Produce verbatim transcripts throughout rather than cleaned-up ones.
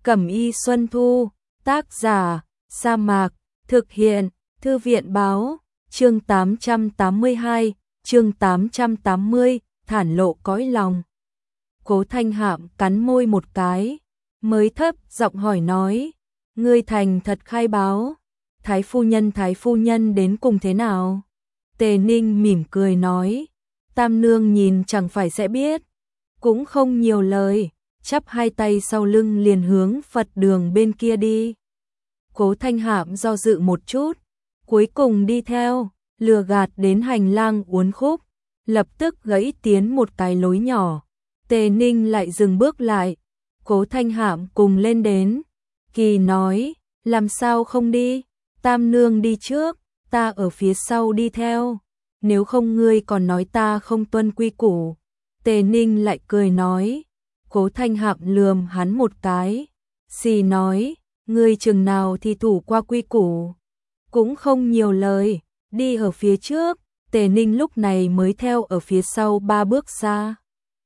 Cẩm y Xuân Thu, tác giả, Sa Mạc, thực hiện, Thư viện báo, chương tám trăm tám mươi hai, chương tám trăm tám mươi, thản lộ cõi lòng. Cố Thanh Hạm cắn môi một cái, mới thấp giọng hỏi nói, ngươi thành thật khai báo, Thái phu nhân Thái phu nhân đến cùng thế nào? Tề Ninh mỉm cười nói, Tam nương nhìn chẳng phải sẽ biết, cũng không nhiều lời, chắp hai tay sau lưng liền hướng Phật đường bên kia đi. Cố Thanh Hạm do dự một chút, cuối cùng đi theo, lừa gạt đến hành lang uốn khúc, lập tức gãy tiến một cái lối nhỏ. Tề Ninh lại dừng bước lại, Cố Thanh Hạm cùng lên đến, kỳ nói, làm sao không đi, Tam nương đi trước, ta ở phía sau đi theo, nếu không ngươi còn nói ta không tuân quy củ. Tề Ninh lại cười nói, Cố Thanh Hạm lườm hắn một cái, xì nói, ngươi chừng nào thì thủ qua quy củ, cũng không nhiều lời, đi ở phía trước. Tề Ninh lúc này mới theo ở phía sau ba bước xa,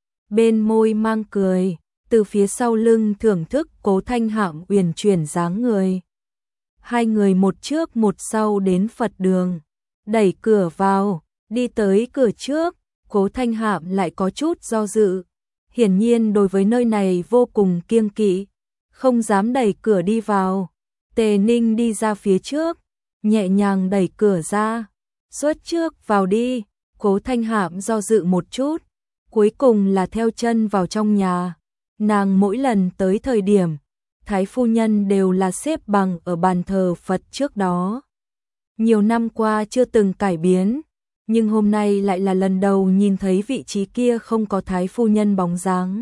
bên môi mang cười, từ phía sau lưng thưởng thức Cố Thanh Hạm uyển chuyển dáng người. Hai người một trước một sau đến Phật đường, đẩy cửa vào, đi tới cửa trước, Cố Thanh Hạm lại có chút do dự, hiển nhiên đối với nơi này vô cùng kiêng kỵ, không dám đẩy cửa đi vào. Tề Ninh đi ra phía trước, nhẹ nhàng đẩy cửa ra, xuất trước vào đi. Cố Thanh Hạm do dự một chút, cuối cùng là theo chân vào trong nhà. Nàng mỗi lần tới thời điểm, Thái phu nhân đều là xếp bằng ở bàn thờ Phật trước đó. Nhiều năm qua chưa từng cải biến, nhưng hôm nay lại là lần đầu nhìn thấy vị trí kia không có Thái phu nhân bóng dáng.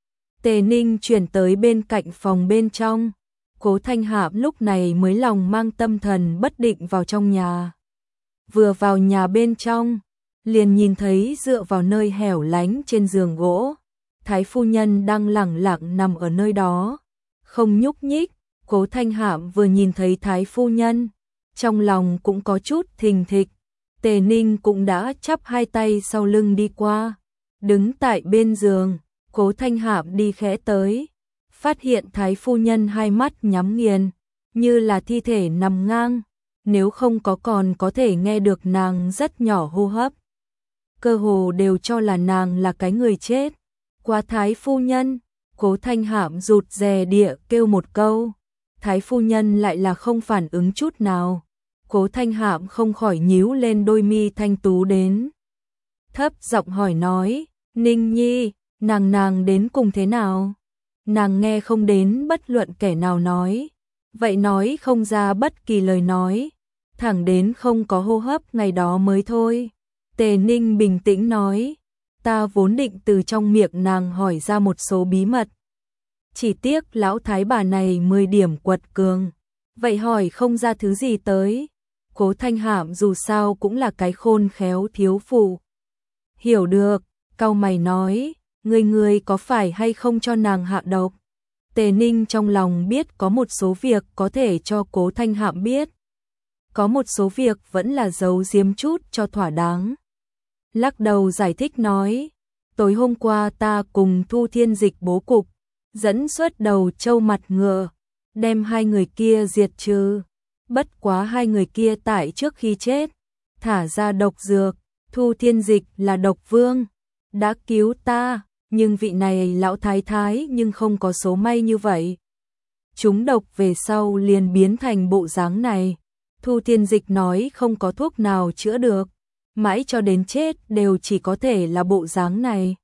Tề Ninh chuyển tới bên cạnh phòng bên trong, Cố Thanh Hạm lúc này mới lòng mang tâm thần bất định vào trong nhà. Vừa vào nhà bên trong, liền nhìn thấy dựa vào nơi hẻo lánh trên giường gỗ, Thái phu nhân đang lẳng lặng nằm ở nơi đó, không nhúc nhích. Cố Thanh Hạm vừa nhìn thấy Thái phu nhân, trong lòng cũng có chút thình thịch. Tề Ninh cũng đã chắp hai tay sau lưng đi qua, đứng tại bên giường. Cố Thanh Hạm đi khẽ tới, phát hiện Thái phu nhân hai mắt nhắm nghiền, như là thi thể nằm ngang, nếu không có còn có thể nghe được nàng rất nhỏ hô hấp. Cơ hồ đều cho là nàng là cái người chết. Qua Thái phu nhân, Cố Thanh Hạm rụt rè địa kêu một câu, Thái phu nhân lại là không phản ứng chút nào. Cố Thanh Hạm không khỏi nhíu lên đôi mi thanh tú đến, thấp giọng hỏi nói, Ninh Nhi, nàng nàng đến cùng thế nào? Nàng nghe không đến bất luận kẻ nào nói, vậy nói không ra bất kỳ lời nói, thẳng đến không có hô hấp ngày đó mới thôi. Tề Ninh bình tĩnh nói, ta vốn định từ trong miệng nàng hỏi ra một số bí mật, chỉ tiếc lão thái bà này mười điểm quật cường, vậy hỏi không ra thứ gì tới. Cố Thanh Hạm dù sao cũng là cái khôn khéo thiếu phụ, hiểu được, cau mày nói, người người có phải hay không cho nàng hạ độc? Tề Ninh trong lòng biết có một số việc có thể cho Cố Thanh Hạm biết, có một số việc vẫn là giấu giếm chút cho thỏa đáng. Lắc đầu giải thích nói, tối hôm qua ta cùng Thu Thiên Dịch bố cục, dẫn xuất đầu trâu mặt ngựa, đem hai người kia diệt trừ. Bất quá hai người kia tại trước khi chết, thả ra độc dược, Thu Thiên Dịch là độc vương, đã cứu ta, nhưng vị này lão thái thái nhưng không có số may như vậy. Chúng độc về sau liền biến thành bộ dáng này. Thu Thiên Dịch nói không có thuốc nào chữa được, mãi cho đến chết đều chỉ có thể là bộ dáng này.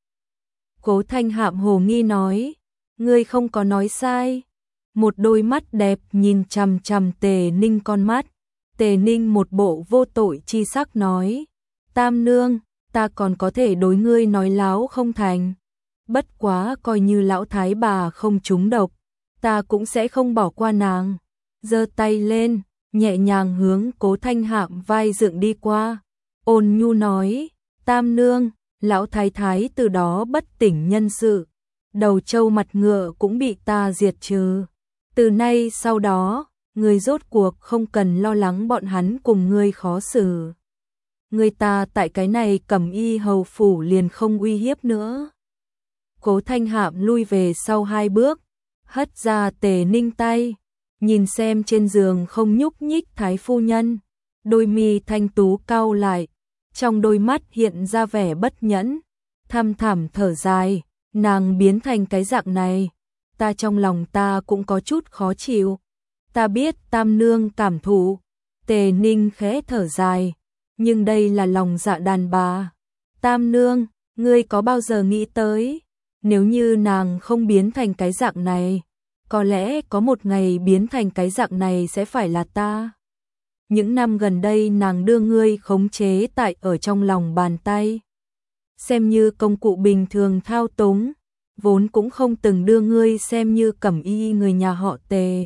Cố Thanh Hạm hồ nghi nói, ngươi không có nói sai. Một đôi mắt đẹp nhìn chằm chằm Tề Ninh con mắt. Tề Ninh một bộ vô tội chi sắc nói, Tam nương, ta còn có thể đối ngươi nói láo không thành. Bất quá coi như lão thái bà không trúng độc, ta cũng sẽ không bỏ qua nàng. Giơ tay lên, nhẹ nhàng hướng Cố Thanh Hạm vai dựng đi qua, ôn nhu nói, Tam nương, lão thái thái từ đó bất tỉnh nhân sự, đầu trâu mặt ngựa cũng bị ta diệt trừ. Từ nay sau đó, ngươi rốt cuộc không cần lo lắng bọn hắn cùng ngươi khó xử. Người ta tại cái này Cẩm y hầu phủ liền không uy hiếp nữa. Cố Thanh Hạm lui về sau hai bước, hất ra Tề Ninh tay, nhìn xem trên giường không nhúc nhích thái phu nhân, đôi mi thanh tú cau lại, trong đôi mắt hiện ra vẻ bất nhẫn, thăm thẳm thở dài, nàng biến thành cái dạng này, ta trong lòng ta cũng có chút khó chịu. Ta biết Tam nương cảm thụ. Tề Ninh khẽ thở dài, nhưng đây là lòng dạ đàn bà. Tam nương, ngươi có bao giờ nghĩ tới, nếu như nàng không biến thành cái dạng này, có lẽ có một ngày biến thành cái dạng này sẽ phải là ta. Những năm gần đây nàng đưa ngươi khống chế tại ở trong lòng bàn tay, xem như công cụ bình thường thao túng, vốn cũng không từng đưa ngươi xem như cẩm y người nhà họ Tề.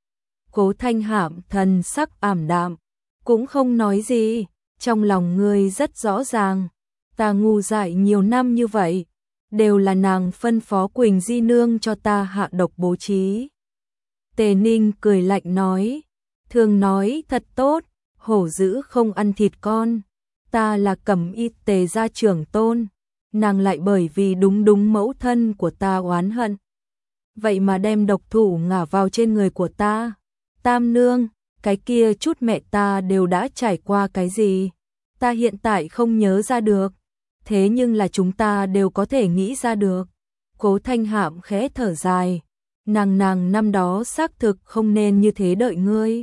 Cố Thanh Hạm thần sắc ảm đạm, cũng không nói gì, trong lòng ngươi rất rõ ràng, ta ngu dại nhiều năm như vậy, đều là nàng phân phó Quỳnh Di nương cho ta hạ độc bố trí. Tề Ninh cười lạnh nói, thường nói thật tốt, hổ dữ không ăn thịt con, ta là cẩm y Tề gia trưởng tôn, nàng lại bởi vì đúng đúng mẫu thân của ta oán hận. Vậy mà đem độc thủ ngả vào trên người của ta. Tam nương, cái kia chút mẹ ta đều đã trải qua cái gì, ta hiện tại không nhớ ra được, thế nhưng là chúng ta đều có thể nghĩ ra được. Cố Thanh Hạm khẽ thở dài, nàng nàng năm đó xác thực không nên như thế đợi ngươi.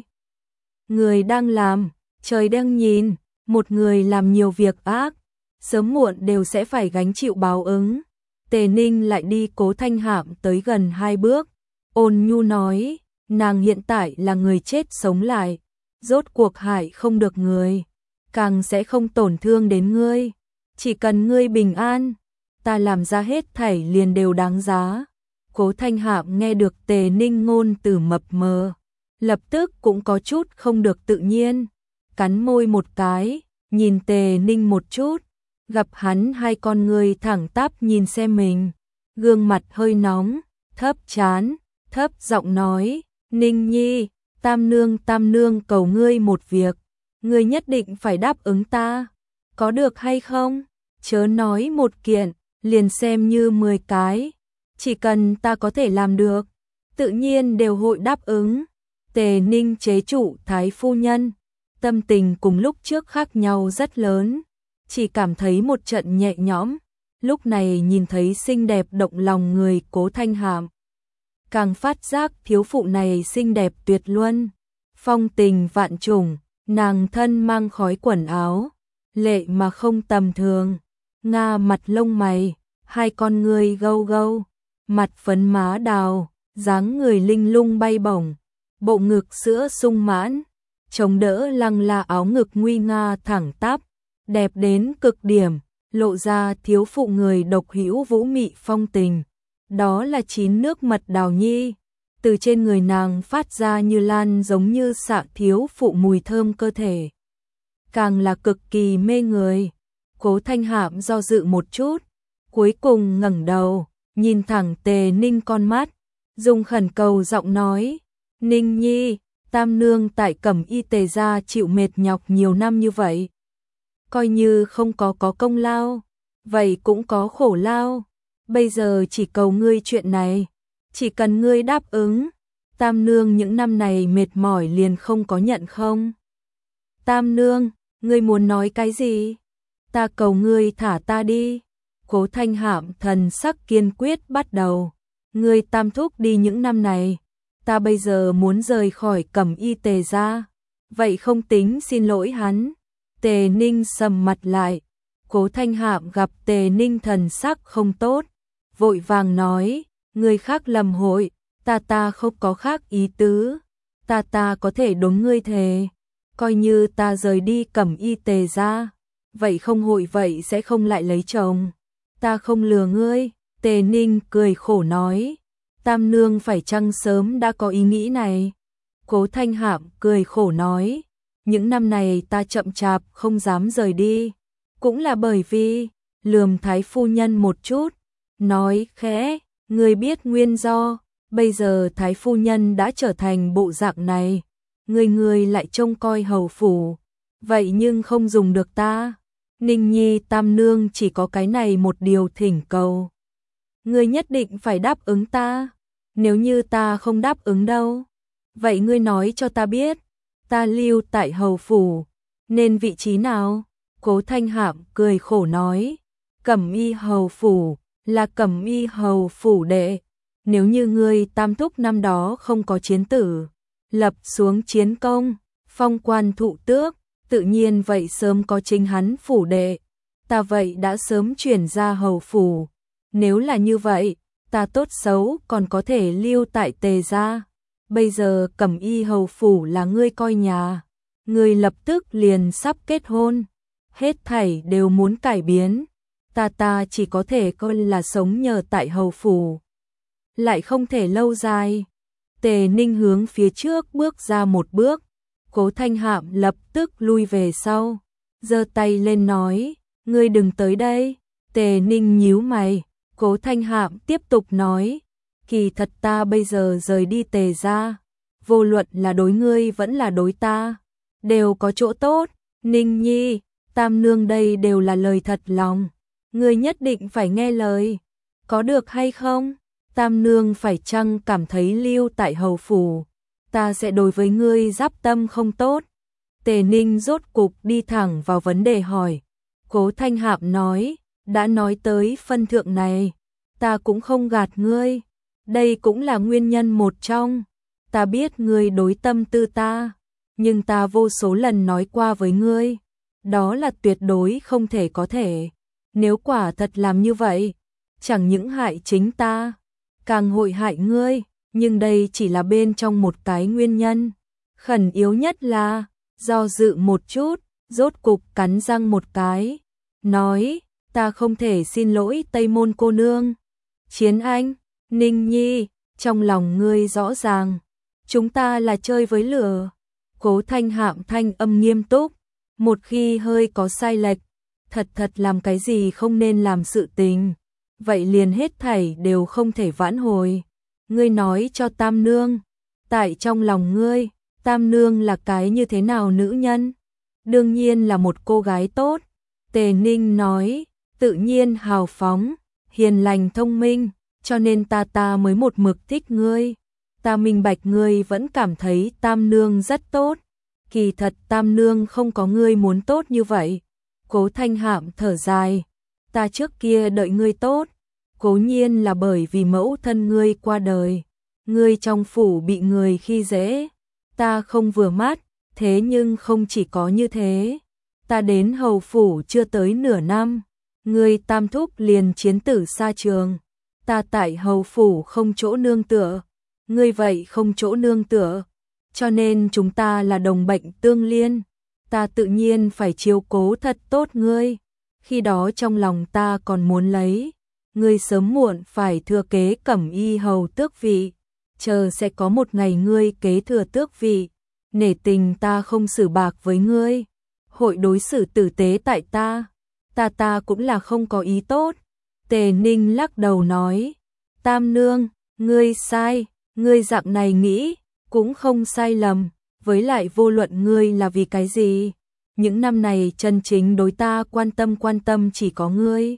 Người đang làm, trời đang nhìn, một người làm nhiều việc ác, sớm muộn đều sẽ phải gánh chịu báo ứng. Tề Ninh lại đi Cố Thanh Hạm tới gần hai bước, ôn nhu nói, nàng hiện tại là người chết sống lại, rốt cuộc hại không được người, càng sẽ không tổn thương đến ngươi, chỉ cần ngươi bình an, ta làm ra hết thảy liền đều đáng giá. Cố Thanh Hạm nghe được Tề Ninh ngôn từ mập mờ, lập tức cũng có chút không được tự nhiên, cắn môi một cái, nhìn Tề Ninh một chút, gặp hắn hai con người thẳng tắp nhìn xem mình, gương mặt hơi nóng, thấp chán, thấp giọng nói, Ninh Nhi, Tam nương Tam nương cầu ngươi một việc, ngươi nhất định phải đáp ứng ta, có được hay không? Chớ nói một kiện, liền xem như mười cái, chỉ cần ta có thể làm được, tự nhiên đều hội đáp ứng. Tề Ninh chế trụ thái phu nhân, tâm tình cùng lúc trước khác nhau rất lớn, chỉ cảm thấy một trận nhẹ nhõm, lúc này nhìn thấy xinh đẹp động lòng người Cố Thanh Hạm, càng phát giác thiếu phụ này xinh đẹp tuyệt luân, phong tình vạn trùng, nàng thân mang khói quần áo, lệ mà không tầm thường, nga mặt lông mày, hai con người gâu gâu, mặt phấn má đào, dáng người linh lung bay bổng, bộ ngực sữa sung mãn, chống đỡ lăng la áo ngực nguy nga thẳng tắp, đẹp đến cực điểm, lộ ra thiếu phụ người độc hữu vũ mị phong tình. Đó là chín nước mật đào nhi, từ trên người nàng phát ra như lan giống như xạ thiếu phụ mùi thơm cơ thể, càng là cực kỳ mê người. Cố Thanh Hạm do dự một chút, cuối cùng ngẩng đầu, nhìn thẳng Tề Ninh con mắt, dùng khẩn cầu giọng nói, Ninh Nhi, Tam nương tại cẩm y Tề gia chịu mệt nhọc nhiều năm như vậy, coi như không có có công lao, vậy cũng có khổ lao. Bây giờ chỉ cầu ngươi chuyện này, chỉ cần ngươi đáp ứng, Tam nương những năm này mệt mỏi liền không có nhận không? Tam nương, ngươi muốn nói cái gì? Ta cầu ngươi thả ta đi. Cố Thanh Hạm thần sắc kiên quyết bắt đầu. Ngươi Tam thúc đi những năm này, ta bây giờ muốn rời khỏi cẩm y Tề gia, vậy không tính xin lỗi hắn. Tề Ninh sầm mặt lại, Cố Thanh Hạm gặp Tề Ninh thần sắc không tốt, vội vàng nói, người khác lầm hội, ta ta không có khác ý tứ, ta ta có thể đúng ngươi thề, coi như ta rời đi cẩm y Tề gia, vậy không hội vậy sẽ không lại lấy chồng, ta không lừa ngươi. Tề Ninh cười khổ nói, Tam nương phải chăng sớm đã có ý nghĩ này? Cố Thanh Hạm cười khổ nói, những năm này ta chậm chạp không dám rời đi, cũng là bởi vì lườm thái phu nhân một chút, nói khẽ, ngươi biết nguyên do, bây giờ thái phu nhân đã trở thành bộ dạng này, người người lại trông coi hầu phủ, vậy nhưng không dùng được ta. Ninh Nhi Tam nương chỉ có cái này một điều thỉnh cầu, ngươi nhất định phải đáp ứng ta. Nếu như ta không đáp ứng đâu, vậy ngươi nói cho ta biết, ta lưu tại hầu phủ, nên vị trí nào? Cố Thanh Hạm cười khổ nói, Cẩm Y hầu phủ, là Cẩm Y hầu phủ đệ. Nếu như ngươi tam thúc năm đó không có chiến tử, lập xuống chiến công, phong quan thụ tước, tự nhiên vậy sớm có chính hắn phủ đệ. Ta vậy đã sớm chuyển ra hầu phủ. Nếu là như vậy, ta tốt xấu còn có thể lưu tại Tề gia. Bây giờ Cẩm Y hầu phủ là ngươi coi nhà, ngươi lập tức liền sắp kết hôn, hết thảy đều muốn cải biến. Ta ta chỉ có thể coi là sống nhờ tại hầu phủ, lại không thể lâu dài. Tề Ninh hướng phía trước bước ra một bước, Cố Thanh Hạm lập tức lui về sau, giơ tay lên nói, ngươi đừng tới đây. Tề Ninh nhíu mày, Cố Thanh Hạm tiếp tục nói, kỳ thật ta bây giờ rời đi Tề gia, vô luận là đối ngươi vẫn là đối ta, đều có chỗ tốt. Ninh Nhi, Tam nương đây đều là lời thật lòng, ngươi nhất định phải nghe lời, có được hay không? Tam nương phải chăng cảm thấy lưu tại hầu phủ, ta sẽ đối với ngươi giáp tâm không tốt? Tề Ninh rốt cục đi thẳng vào vấn đề hỏi. Cố Thanh Hạm nói, đã nói tới phân thượng này, ta cũng không gạt ngươi, đây cũng là nguyên nhân một trong. Ta biết ngươi đối tâm tư ta, nhưng ta vô số lần nói qua với ngươi, đó là tuyệt đối không thể có thể. Nếu quả thật làm như vậy, chẳng những hại chính ta, càng hội hại ngươi, nhưng đây chỉ là bên trong một cái nguyên nhân. Khẩn yếu nhất là, do dự một chút, rốt cục cắn răng một cái, nói, ta không thể xin lỗi Tây Môn cô nương. Chiến Anh, Ninh Nhi, trong lòng ngươi rõ ràng, chúng ta là chơi với lửa. Cố Thanh Hạm thanh âm nghiêm túc, một khi hơi có sai lệch, thật thật làm cái gì không nên làm sự tình, vậy liền hết thảy đều không thể vãn hồi. Ngươi nói cho Tam nương, tại trong lòng ngươi, Tam nương là cái như thế nào nữ nhân? Đương nhiên là một cô gái tốt. Tề Ninh nói, tự nhiên hào phóng, hiền lành thông minh, cho nên ta ta mới một mực thích ngươi. Ta minh bạch ngươi vẫn cảm thấy Tam nương rất tốt, kỳ thật Tam nương không có ngươi muốn tốt như vậy. Cố Thanh Hạm thở dài, ta trước kia đợi ngươi tốt, cố nhiên là bởi vì mẫu thân ngươi qua đời, ngươi trong phủ bị người khi dễ, ta không vừa mắt, thế nhưng không chỉ có như thế. Ta đến hầu phủ chưa tới nửa năm, ngươi tam thúc liền chiến tử xa trường, ta tại hầu phủ không chỗ nương tựa, ngươi vậy không chỗ nương tựa, cho nên chúng ta là đồng bệnh tương liên, ta tự nhiên phải chiếu cố thật tốt ngươi. Khi đó trong lòng ta còn muốn lấy, ngươi sớm muộn phải thừa kế Cẩm Y hầu tước vị, chờ sẽ có một ngày ngươi kế thừa tước vị, nể tình ta không xử bạc với ngươi, hội đối xử tử tế tại ta, ta ta cũng là không có ý tốt. Tề Ninh lắc đầu nói, Tam nương, ngươi sai, ngươi dạng này nghĩ, cũng không sai lầm, với lại vô luận ngươi là vì cái gì, những năm này chân chính đối ta quan tâm quan tâm chỉ có ngươi.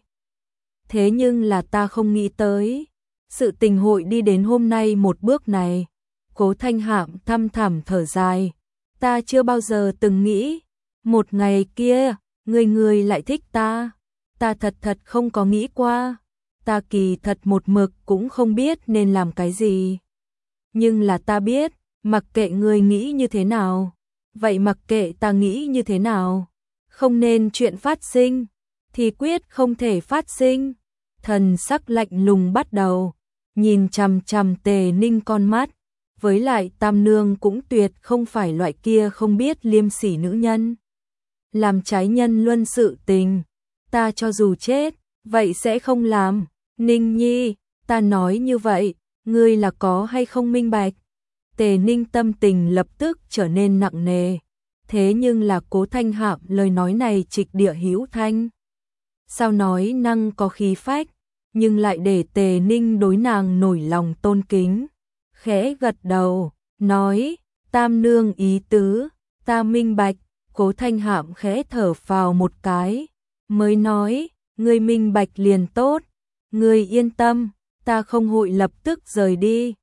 Thế nhưng là ta không nghĩ tới, sự tình hội đi đến hôm nay một bước này. Cố Thanh Hạm thăm thẳm thở dài, ta chưa bao giờ từng nghĩ, một ngày kia, người người lại thích ta, ta thật thật không có nghĩ qua, ta kỳ thật một mực cũng không biết nên làm cái gì. Nhưng là ta biết, mặc kệ người nghĩ như thế nào, vậy mặc kệ ta nghĩ như thế nào, không nên chuyện phát sinh, thì quyết không thể phát sinh. Thần sắc lạnh lùng bắt đầu, nhìn chằm chằm Tề Ninh con mắt, với lại Tam nương cũng tuyệt không phải loại kia không biết liêm sỉ nữ nhân. Làm trái nhân luân sự tình, ta cho dù chết, vậy sẽ không làm. Ninh Nhi, ta nói như vậy, ngươi là có hay không minh bạch? Tề Ninh tâm tình lập tức trở nên nặng nề, thế nhưng là Cố Thanh Hạm lời nói này trịch địa hữu thanh. Sao nói năng có khí phách, nhưng lại để Tề Ninh đối nàng nổi lòng tôn kính. Khẽ gật đầu, nói, Tam nương ý tứ, ta minh bạch. Cố Thanh Hạm khẽ thở phào một cái, mới nói, ngươi minh bạch liền tốt, ngươi yên tâm, ta không hội lập tức rời đi,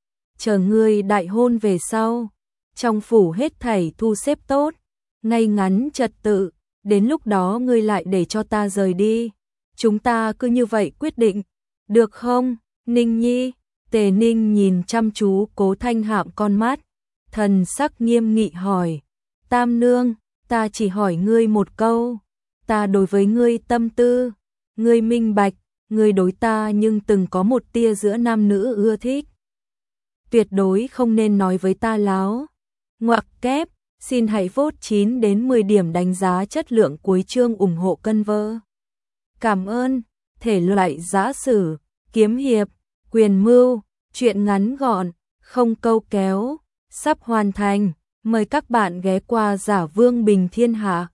chờ ngươi đại hôn về sau, trong phủ hết thảy thu xếp tốt, ngay ngắn trật tự, đến lúc đó ngươi lại để cho ta rời đi. Chúng ta cứ như vậy quyết định, được không, Ninh Nhi? Tề Ninh nhìn chăm chú Cố Thanh Hạm con mắt, thần sắc nghiêm nghị hỏi, Tam nương, ta chỉ hỏi ngươi một câu, ta đối với ngươi tâm tư, ngươi minh bạch, ngươi đối ta nhưng từng có một tia giữa nam nữ ưa thích. Tuyệt đối không nên nói với ta láo. Ngoặc kép, xin hãy vote chín đến mười điểm đánh giá chất lượng cuối chương ủng hộ cân vơ. Cảm ơn, thể loại giã sử, kiếm hiệp, quyền mưu, truyện ngắn gọn, không câu kéo, sắp hoàn thành. Mời các bạn ghé qua Giả Vương Bình Thiên Hạ.